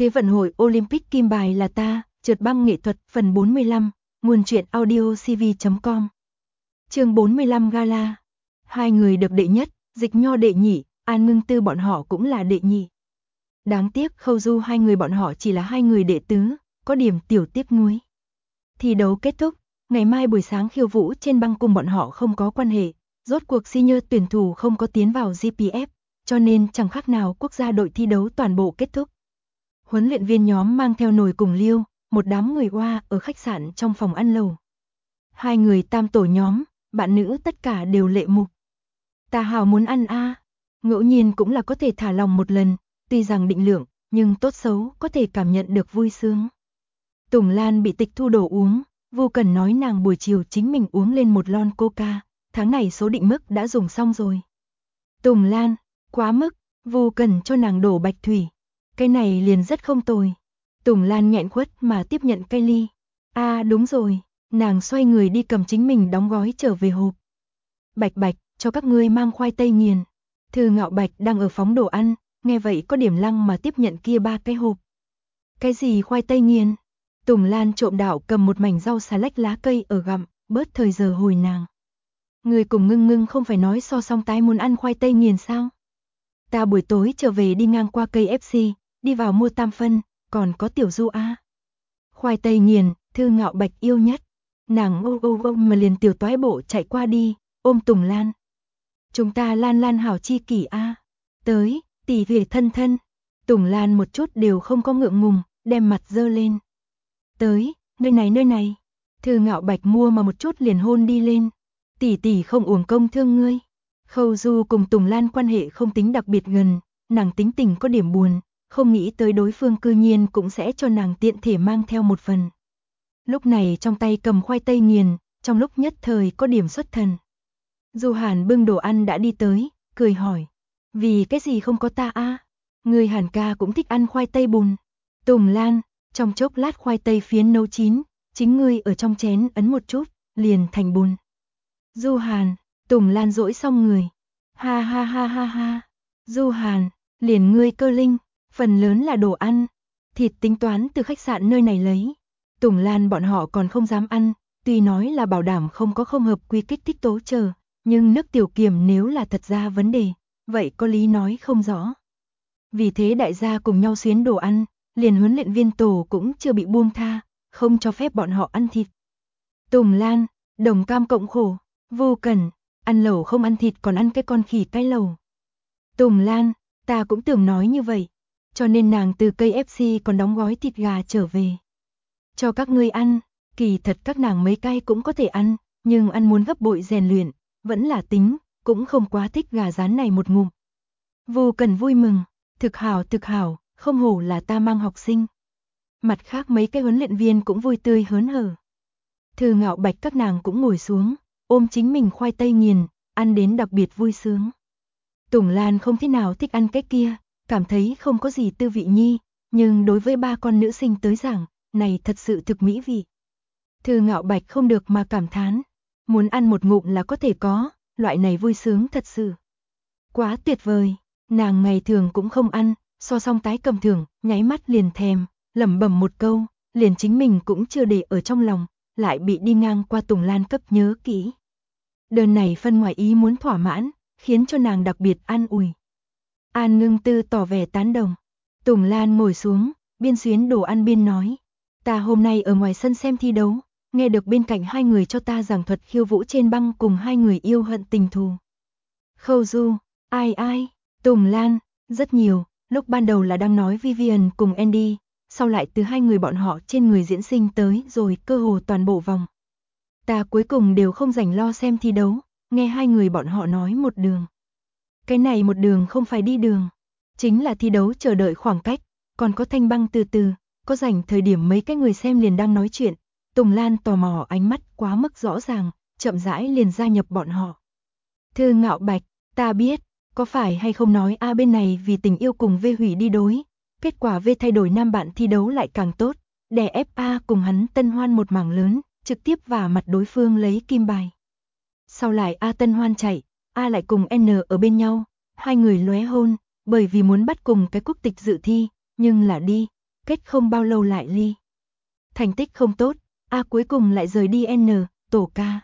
Thế vận hội Olympic kim bài là ta, trượt băng nghệ thuật phần 45, nguồn truyện audio cv.com. Chương 45 Gala. Hai người được đệ nhất, Dịch Nho đệ nhị, An Ngưng Tư bọn họ cũng là đệ nhị. Đáng tiếc Khâu Du hai người bọn họ chỉ là hai người đệ tứ, có điểm tiểu tiếc nuối. Thi đấu kết thúc, ngày mai buổi sáng khiêu vũ trên băng cùng bọn họ không có quan hệ, rốt cuộc senior tuyển thủ không có tiến vào GPF, cho nên chẳng khác nào quốc gia đội thi đấu toàn bộ kết thúc. Huấn luyện viên nhóm mang theo nồi cùng liêu, một đám người Hoa ở khách sạn trong phòng ăn lầu. Hai người tam tổ nhóm, bạn nữ tất cả đều lệ mục. Ta hào muốn ăn a, ngẫu nhiên cũng là có thể thả lòng một lần, tuy rằng định lượng, nhưng tốt xấu có thể cảm nhận được vui sướng. Tùng Lan bị tịch thu đồ uống, Vô Cần nói nàng buổi chiều chính mình uống lên một lon coca, tháng này số định mức đã dùng xong rồi. Tùng Lan, quá mức, Vô Cần cho nàng đổ bạch thủy. Cái này liền rất không tồi. Tùng Lan nghẹn khuất mà tiếp nhận cái ly. Đúng rồi, nàng xoay người đi cầm chính mình đóng gói trở về hộp. Bạch Bạch, cho các ngươi mang khoai tây nghiền. Thư Ngạo Bạch đang ở phóng đồ ăn, nghe vậy có điểm lăng mà tiếp nhận kia 3 cái hộp. Cái gì khoai tây nghiền? Tùng Lan trộm đạo cầm một mảnh rau xà lách lá cây ở gặm, bớt thời giờ hồi nàng. Người cùng Ngưng Ngưng không phải nói so song tái muốn ăn khoai tây nghiền sao? Ta buổi tối trở về đi ngang qua cây FC, đi vào mua tam phân, còn có tiểu Du a. Khoai tây nghiền, Thư Ngạo Bạch yêu nhất. Nàng ô mà liền tiểu toái bộ chạy qua đi, ôm Tùng Lan. Chúng ta Lan Lan hảo chi kỷ a. Tới, tỷ về thân thân. Tùng Lan một chút đều không có ngượng ngùng, đem mặt dơ lên. Tới, nơi này. Thư Ngạo Bạch mua mà một chút liền hôn đi lên. Tỷ không uổng công thương ngươi. Khâu Du cùng Tùng Lan quan hệ không tính đặc biệt gần, nàng tính tình có điểm buồn, không nghĩ tới đối phương cư nhiên cũng sẽ cho nàng tiện thể mang theo một phần. Lúc này trong tay cầm khoai tây nghiền, trong lúc nhất thời có điểm xuất thần. Du Hàn bưng đồ ăn đã đi tới, cười hỏi. Vì cái gì không có ta a? Người Hàn ca cũng thích ăn khoai tây bùn. Tùng Lan, trong chốc lát khoai tây phiến nấu chín, chính ngươi ở trong chén ấn một chút, liền thành bùn. Du Hàn, Tùng Lan dỗi xong người. Ha. Du Hàn, liền ngươi cơ linh, phần lớn là đồ ăn. Thịt tính toán từ khách sạn nơi này lấy. Tùng Lan bọn họ còn không dám ăn, tuy nói là bảo đảm không có không hợp quy kích thích tố chờ, nhưng nước tiểu kiềm nếu là thật ra vấn đề, vậy có lý nói không rõ. Vì thế đại gia cùng nhau xuyến đồ ăn, liền huấn luyện viên tổ cũng chưa bị buông tha, không cho phép bọn họ ăn thịt. Tùng Lan, đồng cam cộng khổ, Vô Cần, ăn lẩu không ăn thịt còn ăn cái con khỉ cái lẩu. Tùng Lan, ta cũng tưởng nói như vậy, cho nên nàng từ cây FC còn đóng gói thịt gà trở về. Cho các ngươi ăn, kỳ thật các nàng mấy cây cũng có thể ăn, nhưng ăn muốn gấp bội rèn luyện, vẫn là tính, cũng không quá thích gà rán này một ngụm. Vô Cần vui mừng, thực hảo, không hổ là ta mang học sinh. Mặt khác mấy cái huấn luyện viên cũng vui tươi hớn hở. Thư Ngạo Bạch các nàng cũng ngồi xuống, ôm chính mình khoai tây nghiền, ăn đến đặc biệt vui sướng. Tùng Lan không thế nào thích ăn cái kia, cảm thấy không có gì tư vị nhi, nhưng đối với 3 con nữ sinh tới giảng, này thật sự thực mỹ vị. Thư Ngạo Bạch không được mà cảm thán, muốn ăn một ngụm là có thể có, loại này vui sướng thật sự. Quá tuyệt vời, nàng ngày thường cũng không ăn, so song tái cầm thưởng, nháy mắt liền thèm, lẩm bẩm một câu, liền chính mình cũng chưa để ở trong lòng, lại bị đi ngang qua Tùng Lan cấp nhớ kỹ. Đơn này phân ngoài ý muốn thỏa mãn, khiến cho nàng đặc biệt an ủi. An Ngưng Tư tỏ vẻ tán đồng. Tùng Lan ngồi xuống, biên xuyến đồ ăn biên nói. Ta hôm nay ở ngoài sân xem thi đấu, nghe được bên cạnh hai người cho ta giảng thuật khiêu vũ trên băng cùng hai người yêu hận tình thù. Khâu Du, ai, Tùng Lan, rất nhiều, lúc ban đầu là đang nói Vivian cùng Andy, sau lại từ hai người bọn họ trên người diễn sinh tới rồi cơ hồ toàn bộ vòng. Ta cuối cùng đều không rảnh lo xem thi đấu, nghe hai người bọn họ nói một đường. Cái này một đường không phải đi đường, chính là thi đấu chờ đợi khoảng cách, còn có thanh băng từ từ, có rảnh thời điểm mấy cái người xem liền đang nói chuyện. Tùng Lan tò mò ánh mắt quá mức rõ ràng, chậm rãi liền gia nhập bọn họ. Thư Ngạo Bạch, ta biết, có phải hay không nói bên này vì tình yêu cùng V hủy đi đối, kết quả V thay đổi nam bạn thi đấu lại càng tốt, đè ép A cùng hắn tân hoan một mảng lớn, trực tiếp vả mặt đối phương lấy kim bài. Sau lại A tân hoan chạy, A lại cùng N ở bên nhau, hai người lóe hôn, bởi vì muốn bắt cùng cái quốc tịch dự thi, nhưng là đi, kết không bao lâu lại ly. Thành tích không tốt, A cuối cùng lại rời đi N, tổ ca.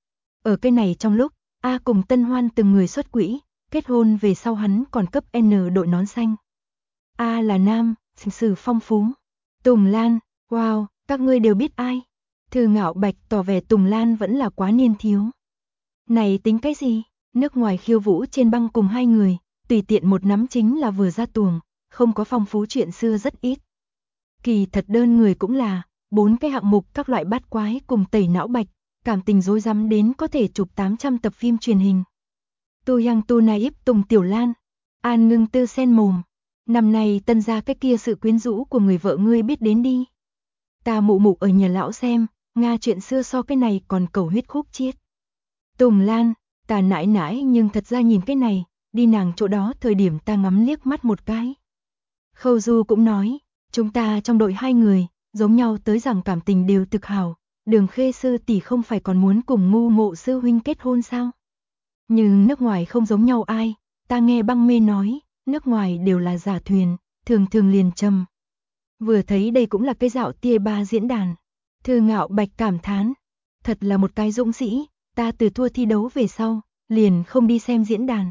Ở cái này trong lúc, A cùng Tân Hoan từng người xuất quỹ, kết hôn về sau hắn còn cấp N đội nón xanh. A là nam, sinh sử phong phú. Tùng Lan, wow, các ngươi đều biết ai. Thư Ngạo Bạch tỏ vẻ Tùng Lan vẫn là quá niên thiếu. Này tính cái gì, nước ngoài khiêu vũ trên băng cùng hai người, tùy tiện một nắm chính là vừa ra tuồng, không có phong phú chuyện xưa rất ít. Kỳ thật đơn người cũng là, 4 cái hạng mục các loại bát quái cùng tẩy não bạch, cảm tình rối rắm đến có thể chụp 800 tập phim truyền hình. Tu Yang Tu Naip Tùng Tiểu Lan, An Ngưng Tư sen mồm. Năm nay Tân gia cái kia sự quyến rũ của người vợ ngươi biết đến đi. Ta mụ mụ ở nhà lão xem, Nga chuyện xưa so cái này còn cầu huyết khúc chiết. Tùng Lan, ta nãi nãi nhưng thật ra nhìn cái này, đi nàng chỗ đó thời điểm ta ngắm liếc mắt một cái. Khâu Du cũng nói, chúng ta trong đội hai người, giống nhau tới rằng cảm tình đều thực hảo, Đường Khê sư tỷ không phải còn muốn cùng Ngu Ngộ sư huynh kết hôn sao? Nhưng nước ngoài không giống nhau ai, ta nghe Băng Mê nói, nước ngoài đều là giả thuyền, thường thường liền trầm. Vừa thấy đây cũng là cái dạo tia ba diễn đàn. Thư Ngạo Bạch cảm thán, thật là một cái dũng sĩ, ta từ thua thi đấu về sau, liền không đi xem diễn đàn.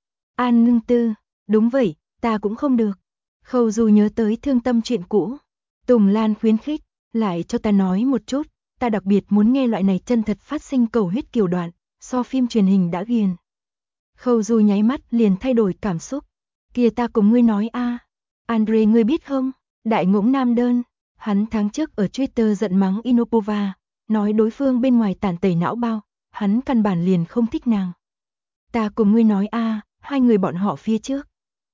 An Ngưng Tư, đúng vậy, ta cũng không được. Khâu Du nhớ tới thương tâm chuyện cũ. Tùng Lan khuyến khích, lại cho ta nói một chút, ta đặc biệt muốn nghe loại này chân thật phát sinh cầu huyết kiều đoạn, so phim truyền hình đã ghiền. Khâu Du nháy mắt liền thay đổi cảm xúc. Kìa ta cùng ngươi nói a, Andre ngươi biết không, đại ngỗng nam đơn, hắn tháng trước ở Twitter giận mắng Inopova, nói đối phương bên ngoài tàn tẩy não bao, hắn căn bản liền không thích nàng. Ta cùng ngươi nói a, hai người bọn họ phía trước.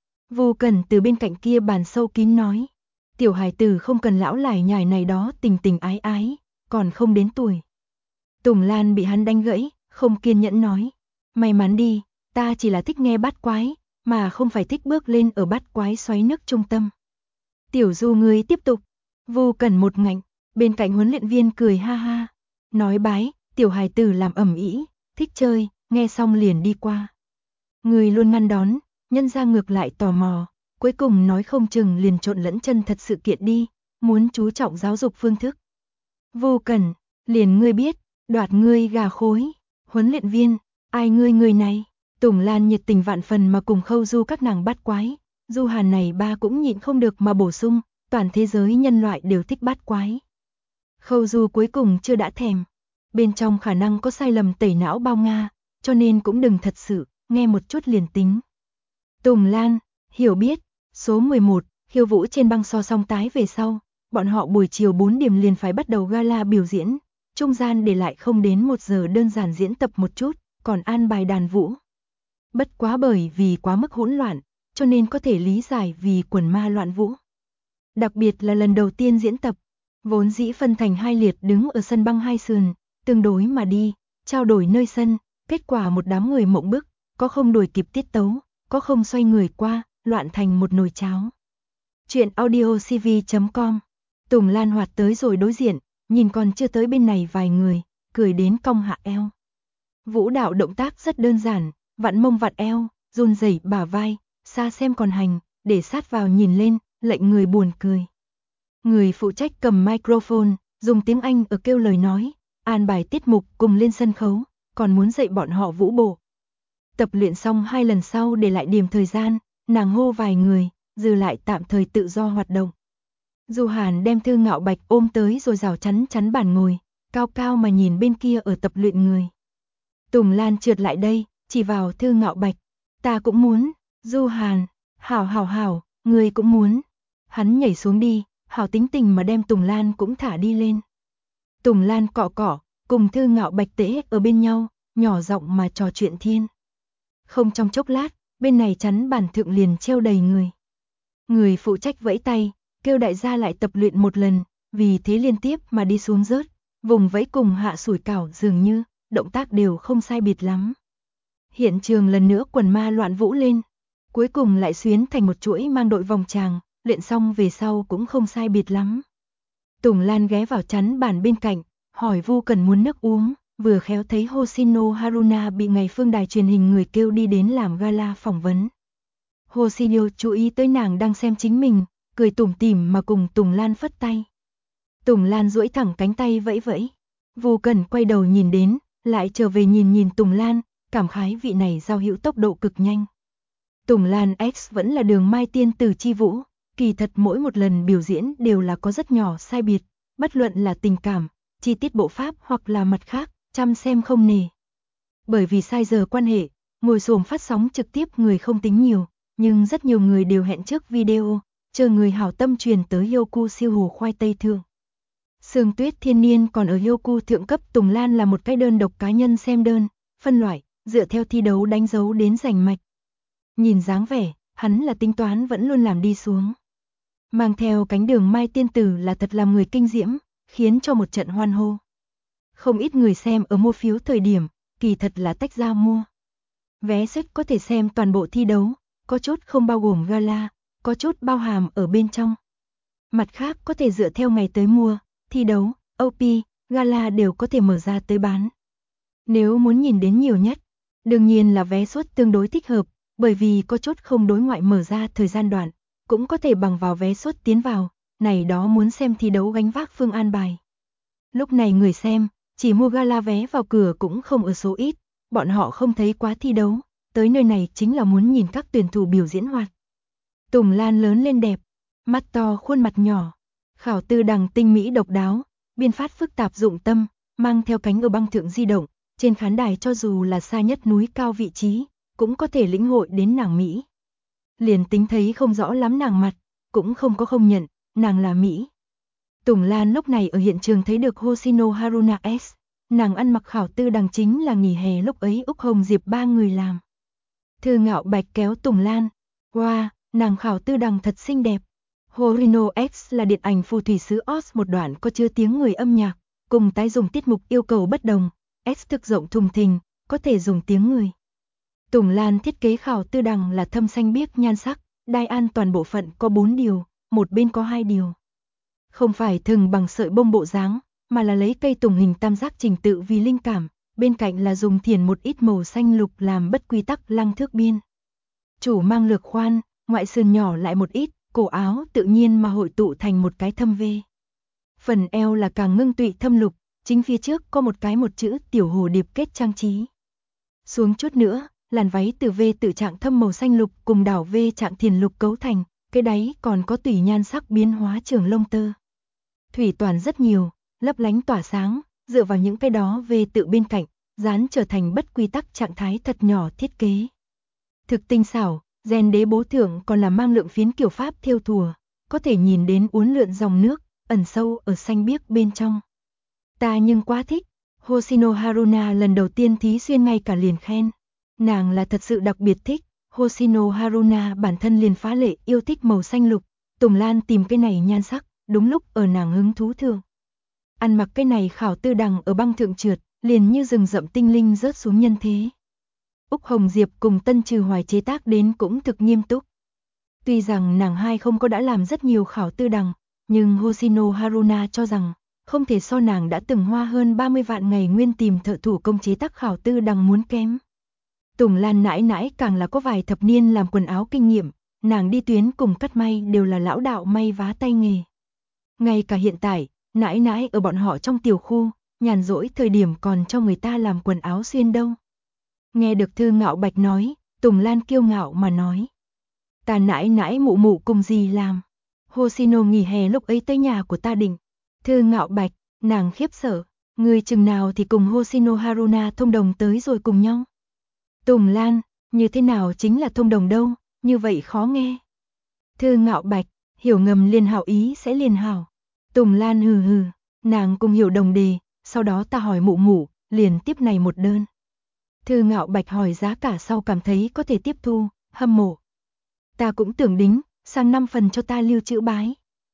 Vô Cần từ bên cạnh kia bàn sâu kín nói, tiểu hài tử không cần lão lải nhải này đó tình tình ái ái, còn không đến tuổi. Tùng Lan bị hắn đánh gãy, không kiên nhẫn nói, may mắn đi, ta chỉ là thích nghe bát quái, mà không phải thích bước lên ở bát quái xoáy nước trung tâm. Tiểu Du ngươi tiếp tục. Vô Cần một ngạnh, bên cạnh huấn luyện viên cười ha ha, nói bái, tiểu hài tử làm ẩm ĩ, thích chơi, nghe xong liền đi qua. Người luôn ngăn đón, nhân ra ngược lại tò mò, cuối cùng nói không chừng liền trộn lẫn chân thật sự kiện đi, muốn chú trọng giáo dục phương thức. Vô Cần, liền ngươi biết, đoạt ngươi gà khối, huấn luyện viên, ai ngươi người này. Tùng Lan nhiệt tình vạn phần mà cùng Khâu Du các nàng bắt quái, Du Hàn này ba cũng nhịn không được mà bổ sung, toàn thế giới nhân loại đều thích bắt quái. Khâu Du cuối cùng chưa đã thèm, bên trong khả năng có sai lầm tẩy não bao Nga, cho nên cũng đừng thật sự, nghe một chút liền tính. Tùng Lan, hiểu biết, số 11, khiêu vũ trên băng so song tái về sau, bọn họ buổi chiều 4 điểm liền phải bắt đầu gala biểu diễn, trung gian để lại không đến 1 giờ đơn giản diễn tập một chút, còn an bài đàn vũ. Bất quá bởi vì quá mức hỗn loạn, cho nên có thể lý giải vì quần ma loạn vũ. Đặc biệt là lần đầu tiên diễn tập, vốn dĩ phân thành hai liệt đứng ở sân băng hai sườn, tương đối mà đi, trao đổi nơi sân, kết quả một đám người mộng bức, có không đuổi kịp tiết tấu, có không xoay người qua, loạn thành một nồi cháo. Chuyện audio cv.com. Tùng Lan hoạt tới rồi đối diện, nhìn còn chưa tới bên này vài người, cười đến cong hạ eo. Vũ đạo động tác rất đơn giản, vặn mông vặn eo, run rẩy bả vai, xa xem còn hành, để sát vào nhìn lên, lệnh người buồn cười. Người phụ trách cầm microphone, dùng tiếng Anh ở kêu lời nói, an bài tiết mục cùng lên sân khấu, còn muốn dạy bọn họ vũ bộ. Tập luyện xong 2 lần sau để lại điểm thời gian, nàng hô vài người, dư lại tạm thời tự do hoạt động. Du Hàn đem Thư Ngạo Bạch ôm tới rồi rào chắn bàn ngồi, cao cao mà nhìn bên kia ở tập luyện người. Tùng Lan trượt lại đây, chỉ vào Thư Ngạo Bạch, ta cũng muốn. Du Hàn, hảo, người cũng muốn. Hắn nhảy xuống đi, hảo tính tình mà đem Tùng Lan cũng thả đi lên. Tùng Lan cọ cọ, cùng Thư Ngạo Bạch tễ ở bên nhau, nhỏ giọng mà trò chuyện thiên. Không trong chốc lát, bên này chắn bàn thượng liền treo đầy người. Người phụ trách vẫy tay, kêu đại gia lại tập luyện một lần, vì thế liên tiếp mà đi xuống rớt, vùng vẫy cùng hạ sủi cảo dường như, động tác đều không sai biệt lắm. Hiện trường lần nữa quần ma loạn vũ lên, cuối cùng lại xuyến thành một chuỗi mang đội vòng tràng, luyện xong về sau cũng không sai biệt lắm. Tùng Lan ghé vào chắn bàn bên cạnh, hỏi Vu Cần muốn nước uống, vừa khéo thấy Hoshino Haruna bị ngày phương đài truyền hình người kêu đi đến làm gala phỏng vấn. Hoshino chú ý tới nàng đang xem chính mình, cười tủm tỉm mà cùng Tùng Lan phất tay. Tùng Lan duỗi thẳng cánh tay vẫy vẫy. Vô Cần quay đầu nhìn đến, lại trở về nhìn nhìn Tùng Lan, cảm khái vị này giao hữu tốc độ cực nhanh. Tùng Lan X vẫn là Đường Mai Tiên Tử chi vũ, kỳ thật mỗi một lần biểu diễn đều là có rất nhỏ sai biệt, bất luận là tình cảm, chi tiết bộ pháp hoặc là mặt khác, chăm xem không nề. Bởi vì sai giờ quan hệ, ngồi xổm phát sóng trực tiếp người không tính nhiều, nhưng rất nhiều người đều hẹn trước video, chờ người hảo tâm truyền tới Youku siêu hồ khoai tây thượng. Sương Tuyết Thiên Niên còn ở Youku thượng cấp Tùng Lan là một cái đơn độc cá nhân xem đơn, phân loại, dựa theo thi đấu đánh dấu đến rành mạch. Nhìn dáng vẻ, hắn là tính toán vẫn luôn làm đi xuống. Mang theo cánh Đường Mai Tiên Tử là thật làm người kinh diễm, khiến cho một trận hoan hô. Không ít người xem ở mua phiếu thời điểm, kỳ thật là tách ra mua. Vé sách có thể xem toàn bộ thi đấu, có chút không bao gồm gala, có chút bao hàm ở bên trong. Mặt khác có thể dựa theo ngày tới mua, thi đấu, OP, gala đều có thể mở ra tới bán. Nếu muốn nhìn đến nhiều nhất, đương nhiên là vé suất tương đối thích hợp, bởi vì có chút không đối ngoại mở ra thời gian đoạn, cũng có thể bằng vào vé suất tiến vào, này đó muốn xem thi đấu gánh vác phương an bài. Lúc này người xem, chỉ mua gala vé vào cửa cũng không ở số ít, bọn họ không thấy quá thi đấu, tới nơi này chính là muốn nhìn các tuyển thủ biểu diễn hoạt. Tùng Lan lớn lên đẹp, mắt to khuôn mặt nhỏ, khảo tư đằng tinh mỹ độc đáo, biên phát phức tạp dụng tâm, mang theo cánh ở băng thượng di động, trên khán đài cho dù là xa nhất núi cao vị trí, cũng có thể lĩnh hội đến nàng Mỹ. Liền tính thấy không rõ lắm nàng mặt, cũng không có không nhận, nàng là Mỹ. Tùng Lan lúc này ở hiện trường thấy được Hoshino Haruna S. Nàng ăn mặc khảo tư đằng chính là nghỉ hè lúc ấy Úc Hồng Diệp ba người làm. Thư Ngạo Bạch kéo Tùng Lan. Wow, nàng khảo tư đằng thật xinh đẹp. Hoshino X là điện ảnh phù thủy sứ Oz một đoạn có chứa tiếng người âm nhạc, cùng tái dùng tiết mục yêu cầu bất đồng. S thực rộng thùng thình, có thể dùng tiếng người. Tùng Lan thiết kế khảo tư đằng là thâm xanh biếc nhan sắc, đai an toàn bộ phận có 4 điều, một bên có 2 điều. Không phải thừng bằng sợi bông bộ dáng, mà là lấy cây tùng hình tam giác trình tự vì linh cảm, bên cạnh là dùng thiền một ít màu xanh lục làm bất quy tắc lăng thước biên. Chủ mang lược khoan, ngoại sườn nhỏ lại một ít, cổ áo tự nhiên mà hội tụ thành một cái thâm V. Phần eo là càng ngưng tụy thâm lục, chính phía trước có một cái một chữ tiểu hồ điệp kết trang trí. Xuống chút nữa, làn váy từ V tự trạng thâm màu xanh lục cùng đảo V trạng thiền lục cấu thành, cái đáy còn có tùy nhan sắc biến hóa trường lông tơ. Thủy toàn rất nhiều, lấp lánh tỏa sáng, dựa vào những cái đó V tự bên cạnh, dán trở thành bất quy tắc trạng thái thật nhỏ thiết kế. Thực tinh xảo, gen đế bố thượng còn là mang lượng phiến kiểu pháp thêu thùa, có thể nhìn đến uốn lượn dòng nước, ẩn sâu ở xanh biếc bên trong. Ta nhưng quá thích, Hoshino Haruna lần đầu tiên thí xuyên ngay cả liền khen. Nàng là thật sự đặc biệt thích, Hoshino Haruna bản thân liền phá lệ yêu thích màu xanh lục, Tùng Lan tìm cái này nhan sắc, đúng lúc ở nàng hứng thú thường. Ăn mặc cái này khảo tư đằng ở băng thượng trượt, liền như rừng rậm tinh linh rớt xuống nhân thế. Úc Hồng Diệp cùng Tân Trừ Hoài chế tác đến cũng thực nghiêm túc. Tuy rằng nàng hai không có đã làm rất nhiều khảo tư đằng, nhưng Hoshino Haruna cho rằng, không thể so nàng đã từng hoa hơn 30 vạn ngày nguyên tìm thợ thủ công chế tác khảo tư đằng muốn kém. Tùng Lan nãi nãi càng là có vài thập niên làm quần áo kinh nghiệm, nàng đi tuyến cùng cắt may đều là lão đạo may vá tay nghề. Ngay cả hiện tại, nãi nãi ở bọn họ trong tiểu khu, nhàn rỗi thời điểm còn cho người ta làm quần áo xuyên đâu. Nghe được Thư Ngạo Bạch nói, Tùng Lan kiêu ngạo mà nói. Ta nãi nãi mụ mụ cùng gì làm. Hoshino nghỉ hè lúc ấy tới nhà của ta định. Thư Ngạo Bạch, nàng khiếp sợ, người chừng nào thì cùng Hoshino Haruna thông đồng tới rồi cùng nhau. Tùng Lan, như thế nào chính là thông đồng đâu, như vậy khó nghe. Thư Ngạo Bạch, hiểu ngầm liền hảo ý sẽ liền hảo. Tùng Lan hừ hừ, nàng cùng hiểu đồng đề, sau đó ta hỏi mụ mụ, liền tiếp này một đơn. Thư Ngạo Bạch hỏi giá cả sau cảm thấy có thể tiếp thu, hâm mộ. Ta cũng tưởng đính, sang 5 phần cho ta lưu trữ bái.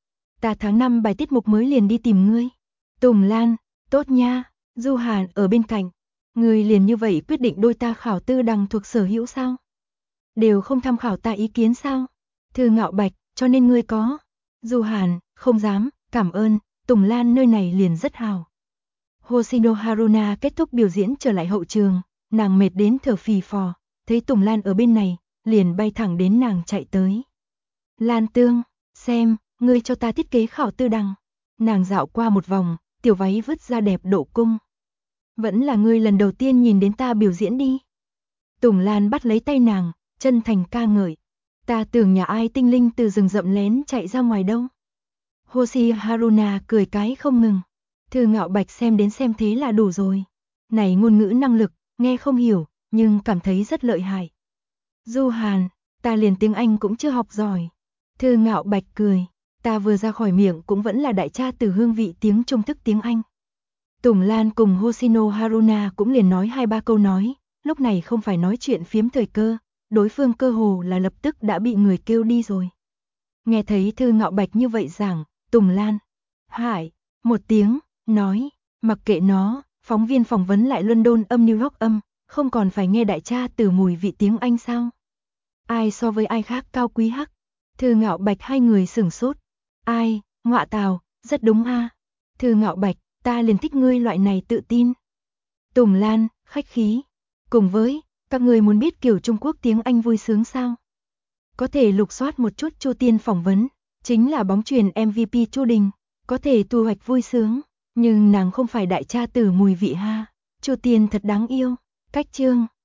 Ta tháng 5 bài tiết mục mới liền đi tìm ngươi. Tùng Lan, tốt nha, Du Hàn ở bên cạnh. Ngươi liền như vậy quyết định đôi ta khảo tư đằng thuộc sở hữu sao? Đều không tham khảo ta ý kiến sao? Thư Ngạo Bạch, cho nên ngươi có. Du Hàn, không dám, cảm ơn, Tùng Lan nơi này liền rất hào. Hoshino Haruna kết thúc biểu diễn trở lại hậu trường, nàng mệt đến thở phì phò, thấy Tùng Lan ở bên này, liền bay thẳng đến nàng chạy tới. Lan Tương, Xem, ngươi cho ta thiết kế Khảo Tư Đằng. Nàng dạo qua một vòng, tiểu váy vứt ra đẹp độ cung. Vẫn là ngươi lần đầu tiên nhìn đến ta biểu diễn đi. Tùng Lan bắt lấy tay nàng, chân thành ca ngợi. Ta tưởng nhà ai tinh linh từ rừng rậm lén chạy ra ngoài đâu. Hoshi Haruna cười cái không ngừng. Thư Ngạo Bạch xem đến xem thế là đủ rồi. Này ngôn ngữ năng lực, nghe không hiểu, nhưng cảm thấy rất lợi hại. Du Hàn, ta liền tiếng Anh cũng chưa học giỏi. Thư Ngạo Bạch cười, ta vừa ra khỏi miệng cũng vẫn là đại cha từ hương vị tiếng Trung thức tiếng Anh. Tùng Lan cùng Hoshino Haruna cũng liền nói 2-3 câu nói, lúc này không phải nói chuyện phiếm thời cơ, đối phương cơ hồ là lập tức đã bị người kêu đi rồi. Nghe thấy Thư Ngạo Bạch như vậy giảng, Tùng Lan, Hải, một tiếng, nói, mặc kệ nó, phóng viên phỏng vấn lại London âm New York âm, không còn phải nghe đại cha từ mùi vị tiếng Anh sao? Ai so với ai khác cao quý hắc? Thư Ngạo Bạch hai người sửng sốt. Ai, ngọa tào, rất đúng a. Thư Ngạo Bạch, ta liền thích ngươi loại này tự tin. Tùng Lan, khách khí. Cùng với, các người muốn biết kiểu Trung Quốc tiếng Anh vui sướng sao? Có thể lục soát một chút Chu Tiên phỏng vấn, chính là bóng chuyền MVP Chu Đình, có thể thu hoạch vui sướng, nhưng nàng không phải đại cha tử mùi vị ha. Chu Tiên thật đáng yêu. Cách chương